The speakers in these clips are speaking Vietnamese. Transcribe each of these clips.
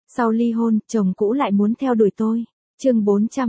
Sau ly hôn, chồng cũ lại muốn theo đuổi tôi. Chương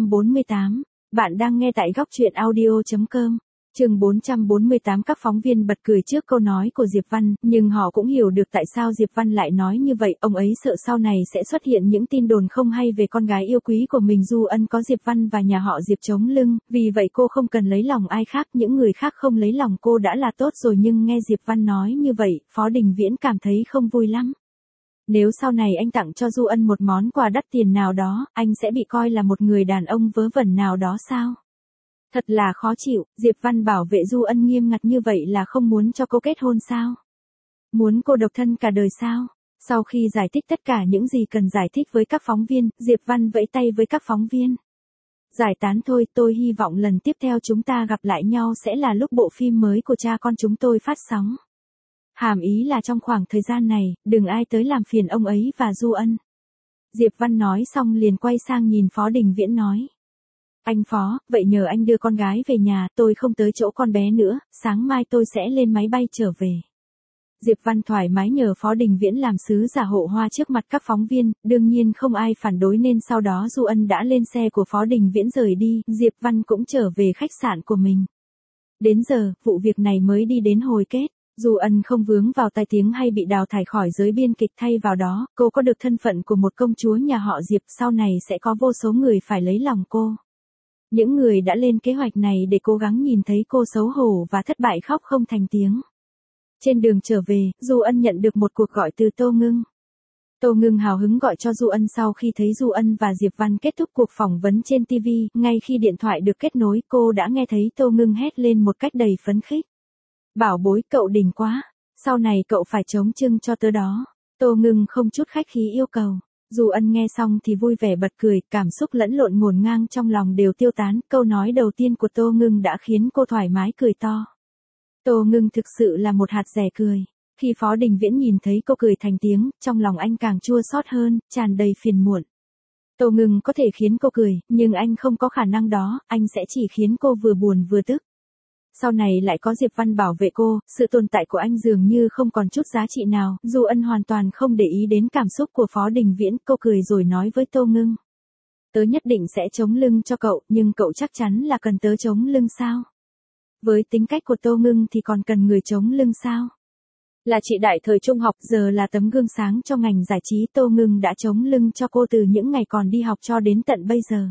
448. Bạn đang nghe tại góc truyện audio.com. Chương 448. Các phóng viên bật cười trước câu nói của Diệp Văn, nhưng họ cũng hiểu được tại sao Diệp Văn lại nói như vậy. Ông ấy sợ sau này sẽ xuất hiện những tin đồn không hay về con gái yêu quý của mình. Du Ân có Diệp Văn và nhà họ Diệp chống lưng, vì vậy cô không cần lấy lòng ai khác. Những người khác không lấy lòng cô đã là tốt rồi, nhưng nghe Diệp Văn nói như vậy, Phó Đình Viễn cảm thấy không vui lắm. Nếu sau này anh tặng cho Du Ân một món quà đắt tiền nào đó, anh sẽ bị coi là một người đàn ông vớ vẩn nào đó sao? Thật là khó chịu, Diệp Văn bảo vệ Du Ân nghiêm ngặt như vậy là không muốn cho cô kết hôn sao? Muốn cô độc thân cả đời sao? Sau khi giải thích tất cả những gì cần giải thích với các phóng viên, Diệp Văn vẫy tay với các phóng viên. Giải tán thôi, tôi hy vọng lần tiếp theo chúng ta gặp lại nhau sẽ là lúc bộ phim mới của cha con chúng tôi phát sóng. Hàm ý là trong khoảng thời gian này, đừng ai tới làm phiền ông ấy và Du Ân. Diệp Văn nói xong liền quay sang nhìn Phó Đình Viễn nói. Anh Phó, vậy nhờ anh đưa con gái về nhà, tôi không tới chỗ con bé nữa, sáng mai tôi sẽ lên máy bay trở về. Diệp Văn thoải mái nhờ Phó Đình Viễn làm sứ giả hộ hoa trước mặt các phóng viên, đương nhiên không ai phản đối nên sau đó Du Ân đã lên xe của Phó Đình Viễn rời đi, Diệp Văn cũng trở về khách sạn của mình. Đến giờ, vụ việc này mới đi đến hồi kết. Du Ân không vướng vào tai tiếng hay bị đào thải khỏi giới biên kịch, thay vào đó, cô có được thân phận của một công chúa nhà họ Diệp, sau này sẽ có vô số người phải lấy lòng cô. Những người đã lên kế hoạch này để cố gắng nhìn thấy cô xấu hổ và thất bại khóc không thành tiếng. Trên đường trở về, Du Ân nhận được một cuộc gọi từ Tô Ngưng. Tô Ngưng hào hứng gọi cho Du Ân sau khi thấy Du Ân và Diệp Văn kết thúc cuộc phỏng vấn trên TV, ngay khi điện thoại được kết nối, cô đã nghe thấy Tô Ngưng hét lên một cách đầy phấn khích. Bảo bối, cậu đỉnh quá, sau này cậu phải chống chưng cho tớ đó. Tô Ngưng không chút khách khí yêu cầu. Du Ân nghe xong thì vui vẻ bật cười, cảm xúc lẫn lộn ngổn ngang trong lòng đều tiêu tán, câu nói đầu tiên của Tô Ngưng đã khiến cô thoải mái cười to. Tô Ngưng thực sự là một hạt rẻ cười. Khi Phó Đình Viễn nhìn thấy cô cười thành tiếng, trong lòng anh càng chua xót hơn, tràn đầy phiền muộn. Tô Ngưng có thể khiến cô cười, nhưng anh không có khả năng đó, anh sẽ chỉ khiến cô vừa buồn vừa tức. Sau này lại có Diệp Văn bảo vệ cô, sự tồn tại của anh dường như không còn chút giá trị nào. Du Ân hoàn toàn không để ý đến cảm xúc của Phó Đình Viễn, cô cười rồi nói với Tô Ngưng. Tớ nhất định sẽ chống lưng cho cậu, nhưng cậu chắc chắn là cần tớ chống lưng sao? Với tính cách của Tô Ngưng thì còn cần người chống lưng sao? Là chị đại thời trung học, giờ là tấm gương sáng cho ngành giải trí. Tô Ngưng đã chống lưng cho cô từ những ngày còn đi học cho đến tận bây giờ.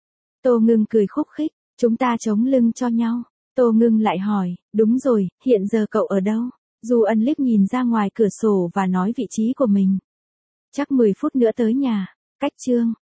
Tô Ngưng cười khúc khích, chúng ta chống lưng cho nhau. Tô Ngưng lại hỏi, đúng rồi, hiện giờ cậu ở đâu? Du Ân liếc nhìn ra ngoài cửa sổ và nói vị trí của mình. Chắc 10 phút nữa tới nhà. Cách chương.